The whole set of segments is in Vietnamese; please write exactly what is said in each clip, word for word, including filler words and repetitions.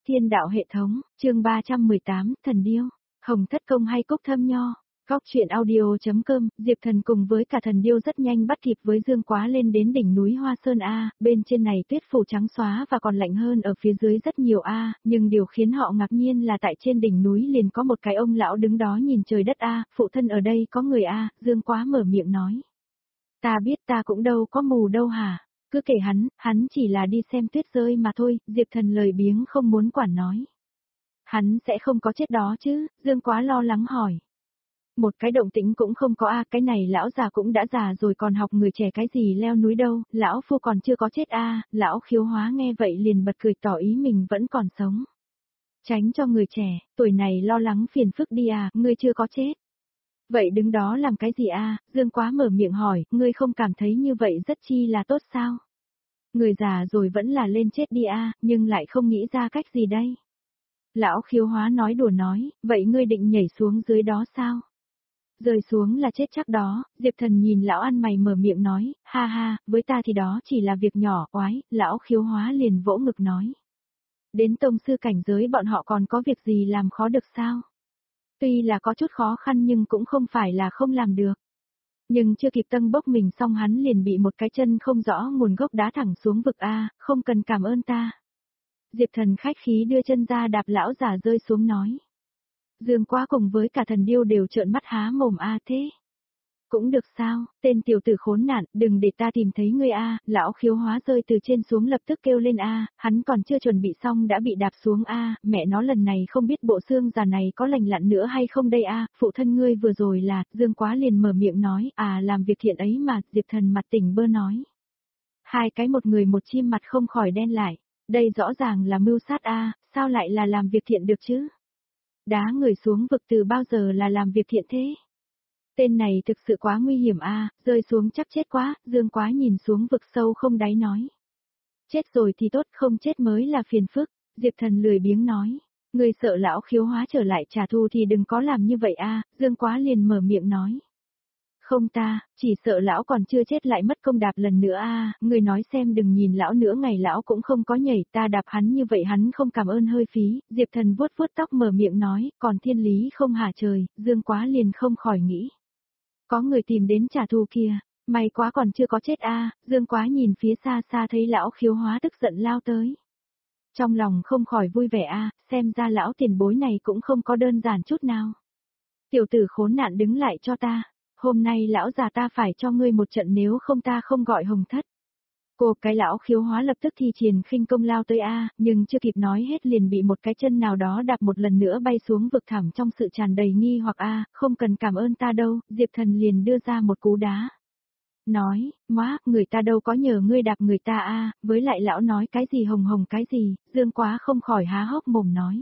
Thiên đạo hệ thống, chương ba trăm mười tám, Thần Điêu, Hồng Thất Công hay Cúc Thâm Nho. Góc truyện audio.com, Diệp Thần cùng với cả Thần Điêu rất nhanh bắt kịp với Dương Quá lên đến đỉnh núi Hoa Sơn A, bên trên này tuyết phủ trắng xóa và còn lạnh hơn ở phía dưới rất nhiều A, nhưng điều khiến họ ngạc nhiên là tại trên đỉnh núi liền có một cái ông lão đứng đó nhìn trời đất A, phụ thân ở đây có người A, Dương Quá mở miệng nói. Ta biết ta cũng đâu có mù đâu hả, cứ kể hắn, hắn chỉ là đi xem tuyết rơi mà thôi, Diệp Thần lời biếng không muốn quản nói. Hắn sẽ không có chết đó chứ, Dương Quá lo lắng hỏi. Một cái động tĩnh cũng không có a, cái này lão già cũng đã già rồi còn học người trẻ cái gì leo núi đâu, lão phu còn chưa có chết a, lão Khiếu Hóa nghe vậy liền bật cười tỏ ý mình vẫn còn sống. Tránh cho người trẻ, tuổi này lo lắng phiền phức đi à, ngươi chưa có chết. Vậy đứng đó làm cái gì a? Dương Quá mở miệng hỏi, ngươi không cảm thấy như vậy rất chi là tốt sao? Người già rồi vẫn là lên chết đi a, nhưng lại không nghĩ ra cách gì đây? Lão Khiếu Hóa nói đùa nói, vậy ngươi định nhảy xuống dưới đó sao? Rơi xuống là chết chắc đó, Diệp Thần nhìn lão ăn mày mở miệng nói, ha ha, với ta thì đó chỉ là việc nhỏ, oái, lão Khiếu Hóa liền vỗ ngực nói. Đến tông sư cảnh giới bọn họ còn có việc gì làm khó được sao? Tuy là có chút khó khăn nhưng cũng không phải là không làm được. Nhưng chưa kịp tân bốc mình xong hắn liền bị một cái chân không rõ nguồn gốc đá thẳng xuống vực A, không cần cảm ơn ta. Diệp Thần khách khí đưa chân ra đạp lão giả rơi xuống nói. Dương Quá cùng với cả Thần Điêu đều trợn mắt há mồm a thế. Cũng được sao, tên tiểu tử khốn nạn, đừng để ta tìm thấy ngươi a, lão Khiếu Hóa rơi từ trên xuống lập tức kêu lên a, hắn còn chưa chuẩn bị xong đã bị đạp xuống a, mẹ nó lần này không biết bộ xương già này có lành lặn nữa hay không đây a, phụ thân ngươi vừa rồi là, Dương Quá liền mở miệng nói, à làm việc thiện ấy mà, Diệp Thần mặt tỉnh bơ nói. Hai cái một người một chim mặt không khỏi đen lại, đây rõ ràng là mưu sát a, sao lại là làm việc thiện được chứ? Đá người xuống vực từ bao giờ là làm việc thiện thế? Tên này thực sự quá nguy hiểm a, rơi xuống chắc chết quá, Dương Quá nhìn xuống vực sâu không đáy nói. Chết rồi thì tốt, không chết mới là phiền phức, Diệp Thần lười biếng nói. Người sợ lão Khiếu Hóa trở lại trả thù thì đừng có làm như vậy a, Dương Quá liền mở miệng nói. Không ta, chỉ sợ lão còn chưa chết lại mất công đạp lần nữa a, người nói xem đừng nhìn lão nữa ngày lão cũng không có nhảy, ta đạp hắn như vậy hắn không cảm ơn hơi phí, Diệp Thần vuốt vuốt tóc mở miệng nói, còn thiên lý không hả trời, Dương Quá liền không khỏi nghĩ. Có người tìm đến trả thù kia, may quá còn chưa có chết a, Dương Quá nhìn phía xa xa thấy lão Khiếu Hóa tức giận lao tới. Trong lòng không khỏi vui vẻ a, xem ra lão tiền bối này cũng không có đơn giản chút nào. Tiểu tử khốn nạn đứng lại cho ta. Hôm nay lão già ta phải cho ngươi một trận nếu không ta không gọi Hồng Thất. Cô cái lão Khiếu Hóa lập tức thi triển khinh công lao tới A, nhưng chưa kịp nói hết liền bị một cái chân nào đó đạp một lần nữa bay xuống vực thẳm trong sự tràn đầy nghi hoặc A, không cần cảm ơn ta đâu, Diệp Thần liền đưa ra một cú đá. Nói, móa, người ta đâu có nhờ ngươi đạp người ta A, với lại lão nói cái gì hồng hồng cái gì, Dương Quá không khỏi há hốc mồm nói.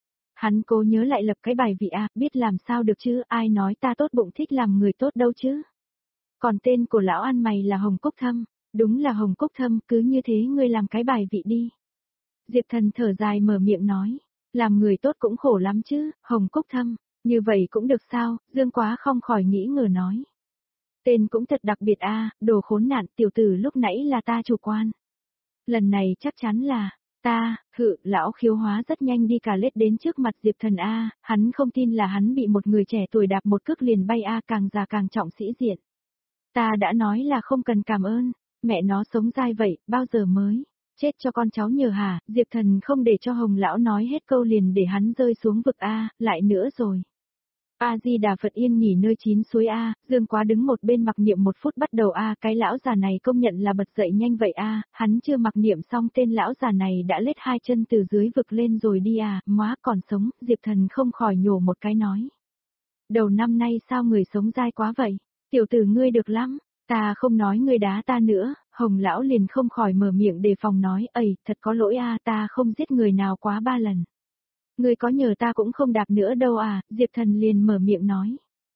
Hắn cố nhớ lại lập cái bài vị a, biết làm sao được chứ, ai nói ta tốt bụng thích làm người tốt đâu chứ. Còn tên của lão ăn mày là Hồng Cúc Thâm, đúng là Hồng Cúc Thâm, cứ như thế ngươi làm cái bài vị đi. Diệp Thần thở dài mở miệng nói, làm người tốt cũng khổ lắm chứ, Hồng Cúc Thâm, như vậy cũng được sao, Dương Quá không khỏi nghĩ ngờ nói. Tên cũng thật đặc biệt a, đồ khốn nạn, tiểu tử lúc nãy là ta chủ quan. Lần này chắc chắn là... Ta, hự, lão Khiếu Hóa rất nhanh đi cả lết đến trước mặt Diệp Thần A, hắn không tin là hắn bị một người trẻ tuổi đạp một cước liền bay A càng già càng trọng sĩ diện. Ta đã nói là không cần cảm ơn, mẹ nó sống dai vậy, bao giờ mới, chết cho con cháu nhờ hả, Diệp Thần không để cho Hồng lão nói hết câu liền để hắn rơi xuống vực A, lại nữa rồi. A-di-đà Phật yên nghỉ nơi chín suối A, Dương Quá đứng một bên mặc niệm một phút bắt đầu A, cái lão già này công nhận là bật dậy nhanh vậy A, hắn chưa mặc niệm xong tên lão già này đã lết hai chân từ dưới vực lên rồi đi à, móa còn sống, Diệp Thần không khỏi nhổ một cái nói. Đầu năm nay sao người sống dai quá vậy, tiểu tử ngươi được lắm, ta không nói ngươi đá ta nữa, Hồng lão liền không khỏi mở miệng đề phòng nói, ầy, thật có lỗi A, ta không giết người nào quá ba lần. Ngươi có nhờ ta cũng không đạp nữa đâu à, Diệp Thần liền mở miệng nói.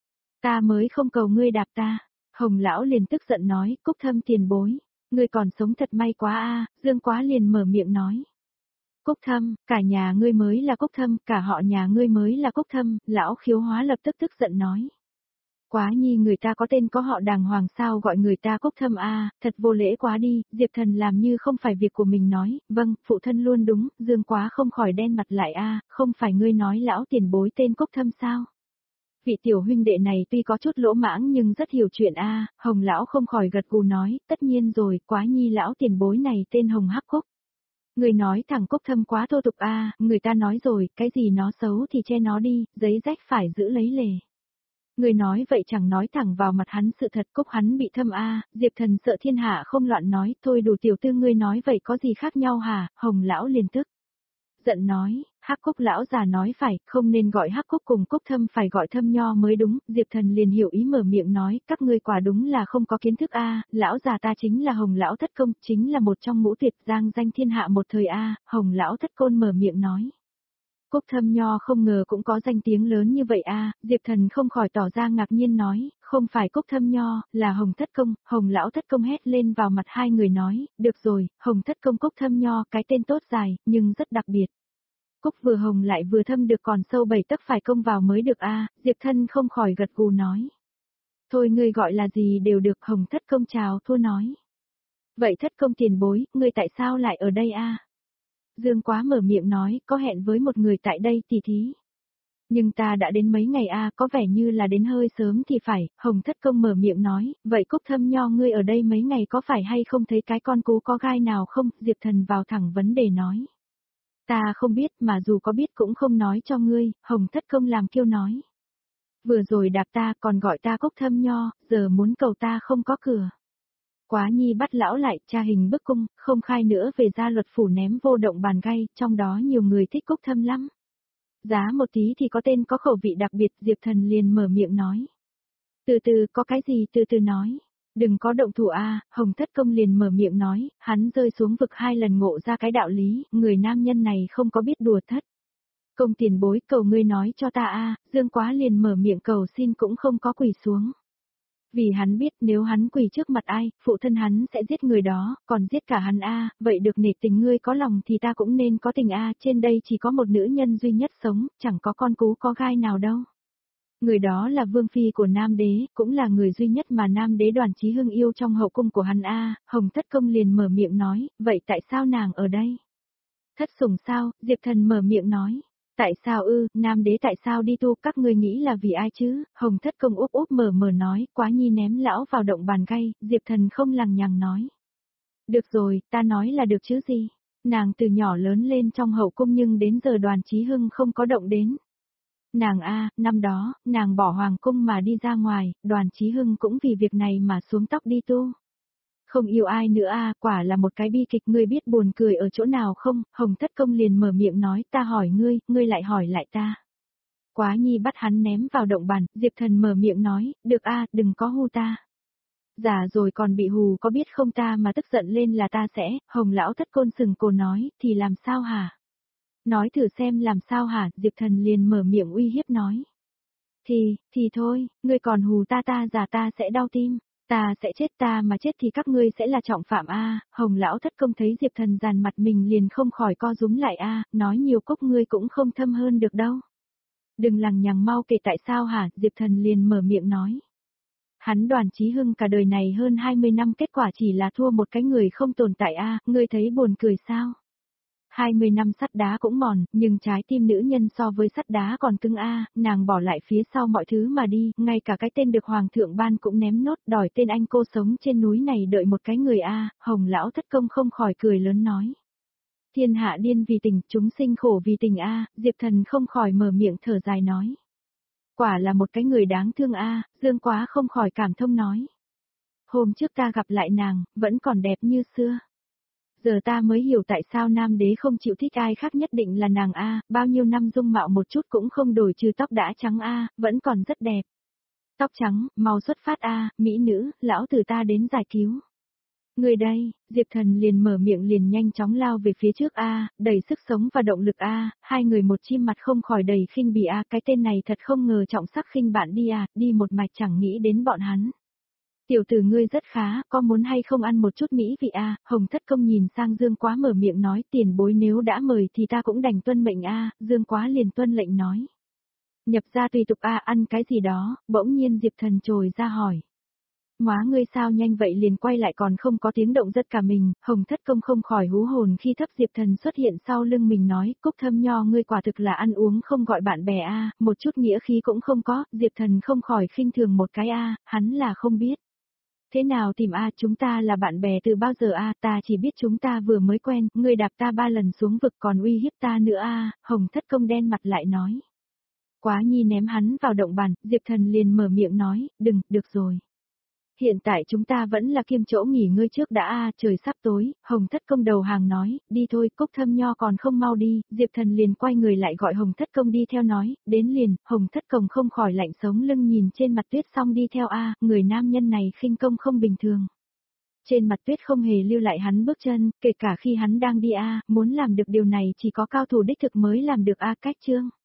Ta mới không cầu ngươi đạp ta, Hồng lão liền tức giận nói, Cúc Thâm tiền bối, ngươi còn sống thật may quá a, Dương Quá liền mở miệng nói. Cúc Thâm, cả nhà ngươi mới là Cúc Thâm, cả họ nhà ngươi mới là Cúc Thâm, lão Khiếu Hóa lập tức tức giận nói. Quá nhi người ta có tên có họ đàng hoàng sao gọi người ta Cúc Thâm a, thật vô lễ quá đi, Diệp Thần làm như không phải việc của mình nói, vâng, phụ thân luôn đúng, Dương Quá không khỏi đen mặt lại a, không phải ngươi nói lão tiền bối tên Cúc Thâm sao? Vị tiểu huynh đệ này tuy có chút lỗ mãng nhưng rất hiểu chuyện a, Hồng lão không khỏi gật gù nói, tất nhiên rồi, Quá nhi lão tiền bối này tên Hồng Hắc Cúc. Người nói thằng Cúc Thâm quá thô tục a, người ta nói rồi, cái gì nó xấu thì che nó đi, giấy rách phải giữ lấy lề. Người nói vậy chẳng nói thẳng vào mặt hắn sự thật, Cúc hắn bị thâm a, Diệp Thần sợ thiên hạ không loạn nói, thôi đủ tiểu tư ngươi nói vậy có gì khác nhau hả, Hồng lão liền tức. Giận nói, Hắc Cúc lão già nói phải, không nên gọi Hắc Cúc cùng Cúc Thâm phải gọi Thâm Nho mới đúng, Diệp Thần liền hiểu ý mở miệng nói, các ngươi quả đúng là không có kiến thức a, lão già ta chính là Hồng lão thất công, chính là một trong ngũ tuyệt giang danh thiên hạ một thời a, Hồng lão thất côn mở miệng nói. Cúc Thâm Nho không ngờ cũng có danh tiếng lớn như vậy a, Diệp Thần không khỏi tỏ ra ngạc nhiên nói, không phải Cúc Thâm Nho, là Hồng Thất Công, Hồng lão Thất Công hét lên vào mặt hai người nói, được rồi, Hồng Thất Công Cúc Thâm Nho, cái tên tốt dài, nhưng rất đặc biệt. Cúc vừa hồng lại vừa thâm được còn sâu bảy tấc phải công vào mới được a, Diệp Thân không khỏi gật gù nói. Thôi ngươi gọi là gì đều được, Hồng Thất Công chào thua nói. Vậy Thất Công tiền bối, ngươi tại sao lại ở đây a? Dương Quá mở miệng nói, có hẹn với một người tại đây tỉ thí. Nhưng ta đã đến mấy ngày a, có vẻ như là đến hơi sớm thì phải, Hồng Thất Công mở miệng nói, vậy Cúc Thâm Nho ngươi ở đây mấy ngày có phải hay không thấy cái con cú có gai nào không, Diệp Thần vào thẳng vấn đề nói. Ta không biết mà dù có biết cũng không nói cho ngươi, Hồng Thất Công làm kiêu nói. Vừa rồi đạp ta còn gọi ta Cúc Thâm Nho, giờ muốn cầu ta không có cửa. Quá nhi bắt lão lại, tra hình bức cung, không khai nữa về gia luật phủ ném vô động bàn gay, trong đó nhiều người thích Cúc Thâm lắm. Giá một tí thì có tên có khẩu vị đặc biệt, Diệp Thần liền mở miệng nói. Từ từ, có cái gì từ từ nói. Đừng có động thủ a, Hồng Thất Công liền mở miệng nói, hắn rơi xuống vực hai lần ngộ ra cái đạo lý, người nam nhân này không có biết đùa thất. Công tiền bối cầu ngươi nói cho ta a, Dương Quá liền mở miệng cầu xin cũng không có quỳ xuống. Vì hắn biết nếu hắn quỳ trước mặt ai, phụ thân hắn sẽ giết người đó, còn giết cả hắn a, vậy được nể tình ngươi có lòng thì ta cũng nên có tình a, trên đây chỉ có một nữ nhân duy nhất sống, chẳng có con cú có gai nào đâu. Người đó là vương phi của Nam Đế, cũng là người duy nhất mà Nam Đế Đoàn Chí Hưng yêu trong hậu cung của hắn a, Hồng Thất Công liền mở miệng nói, vậy tại sao nàng ở đây? Thất sủng sao, Diệp Thần mở miệng nói. Tại sao ư, Nam Đế tại sao đi tu, các ngươi nghĩ là vì ai chứ? Hồng Thất Công úp úp mở mở nói, Quá nhi ném lão vào động bàn gay, Diệp Thần không lằng nhằng nói. Được rồi, ta nói là được chứ gì? Nàng từ nhỏ lớn lên trong hậu cung nhưng đến giờ Đoàn Chí Hưng không có động đến. Nàng a, năm đó, nàng bỏ hoàng cung mà đi ra ngoài, Đoàn Chí Hưng cũng vì việc này mà xuống tóc đi tu. Không yêu ai nữa a, quả là một cái bi kịch, ngươi biết buồn cười ở chỗ nào không? Hồng Thất Công liền mở miệng nói, ta hỏi ngươi, ngươi lại hỏi lại ta. Quá nhi bắt hắn ném vào động bàn, Diệp Thần mở miệng nói, được a, đừng có hù ta. Già rồi còn bị hù có biết không, ta mà tức giận lên là ta sẽ, Hồng lão thất côn sừng cổ nói, thì làm sao hả? Nói thử xem làm sao hả, Diệp Thần liền mở miệng uy hiếp nói. Thì, thì thôi, ngươi còn hù ta ta già ta sẽ đau tim. Ta sẽ chết, ta mà chết thì các ngươi sẽ là trọng phạm a. Hồng lão thất công thấy Diệp Thần dàn mặt mình liền không khỏi co rúm lại a, nói nhiều cốc ngươi cũng không thâm hơn được đâu. Đừng lằng nhằng mau kể tại sao hả, Diệp Thần liền mở miệng nói. Hắn Đoàn Chí Hưng cả đời này hơn hai mươi năm kết quả chỉ là thua một cái người không tồn tại a, ngươi thấy buồn cười sao? hai mươi năm sắt đá cũng mòn, nhưng trái tim nữ nhân so với sắt đá còn cứng a, nàng bỏ lại phía sau mọi thứ mà đi, ngay cả cái tên được hoàng thượng ban cũng ném nốt, đòi tên anh cô sống trên núi này đợi một cái người a, Hồng lão thất công không khỏi cười lớn nói. Thiên hạ điên vì tình, chúng sinh khổ vì tình a, Diệp Thần không khỏi mở miệng thở dài nói. Quả là một cái người đáng thương a, Dương Quá không khỏi cảm thông nói. Hôm trước ta gặp lại nàng, vẫn còn đẹp như xưa. Giờ ta mới hiểu tại sao Nam Đế không chịu thích ai khác nhất định là nàng a, bao nhiêu năm dung mạo một chút cũng không đổi trừ tóc đã trắng a, vẫn còn rất đẹp. Tóc trắng, mau xuất phát a, mỹ nữ, lão tử ta đến giải cứu. Người đây, Diệp Thần liền mở miệng liền nhanh chóng lao về phía trước a, đầy sức sống và động lực a, hai người một chim mặt không khỏi đầy khinh bỉ a, cái tên này thật không ngờ trọng sắc khinh bạn đi a, đi một mạch chẳng nghĩ đến bọn hắn. Tiểu tử ngươi rất khá, có muốn hay không ăn một chút mỹ vị a? Hồng Thất Công nhìn sang Dương Quá mở miệng nói, tiền bối nếu đã mời thì ta cũng đành tuân mệnh a, Dương Quá liền tuân lệnh nói. Nhập gia tùy tục a ăn cái gì đó, bỗng nhiên Diệp Thần trồi ra hỏi. Móa ngươi sao nhanh vậy liền quay lại còn không có tiếng động rất cả mình, Hồng Thất Công không khỏi hú hồn khi thấp Diệp Thần xuất hiện sau lưng mình nói, Cúc Thâm Nho ngươi quả thực là ăn uống không gọi bạn bè a, một chút nghĩa khí cũng không có, Diệp Thần không khỏi khinh thường một cái a, hắn là không biết. Thế nào tìm a, chúng ta là bạn bè từ bao giờ a, ta chỉ biết chúng ta vừa mới quen, ngươi đạp ta ba lần xuống vực còn uy hiếp ta nữa a, Hồng Thất Công đen mặt lại nói. Quá nhi ném hắn vào động bàn, Diệp Thần liền mở miệng nói, đừng, được rồi. Hiện tại chúng ta vẫn là kiêm chỗ nghỉ ngơi trước đã a, trời sắp tối, Hồng Thất Công đầu hàng nói, đi thôi, Cúc Thâm Nho còn không mau đi, Diệp Thần liền quay người lại gọi Hồng Thất Công đi theo nói, đến liền, Hồng Thất Công không khỏi lạnh sống lưng nhìn trên mặt tuyết xong đi theo a, người nam nhân này khinh công không bình thường. Trên mặt tuyết không hề lưu lại hắn bước chân, kể cả khi hắn đang đi a, muốn làm được điều này chỉ có cao thủ đích thực mới làm được a, cách chương.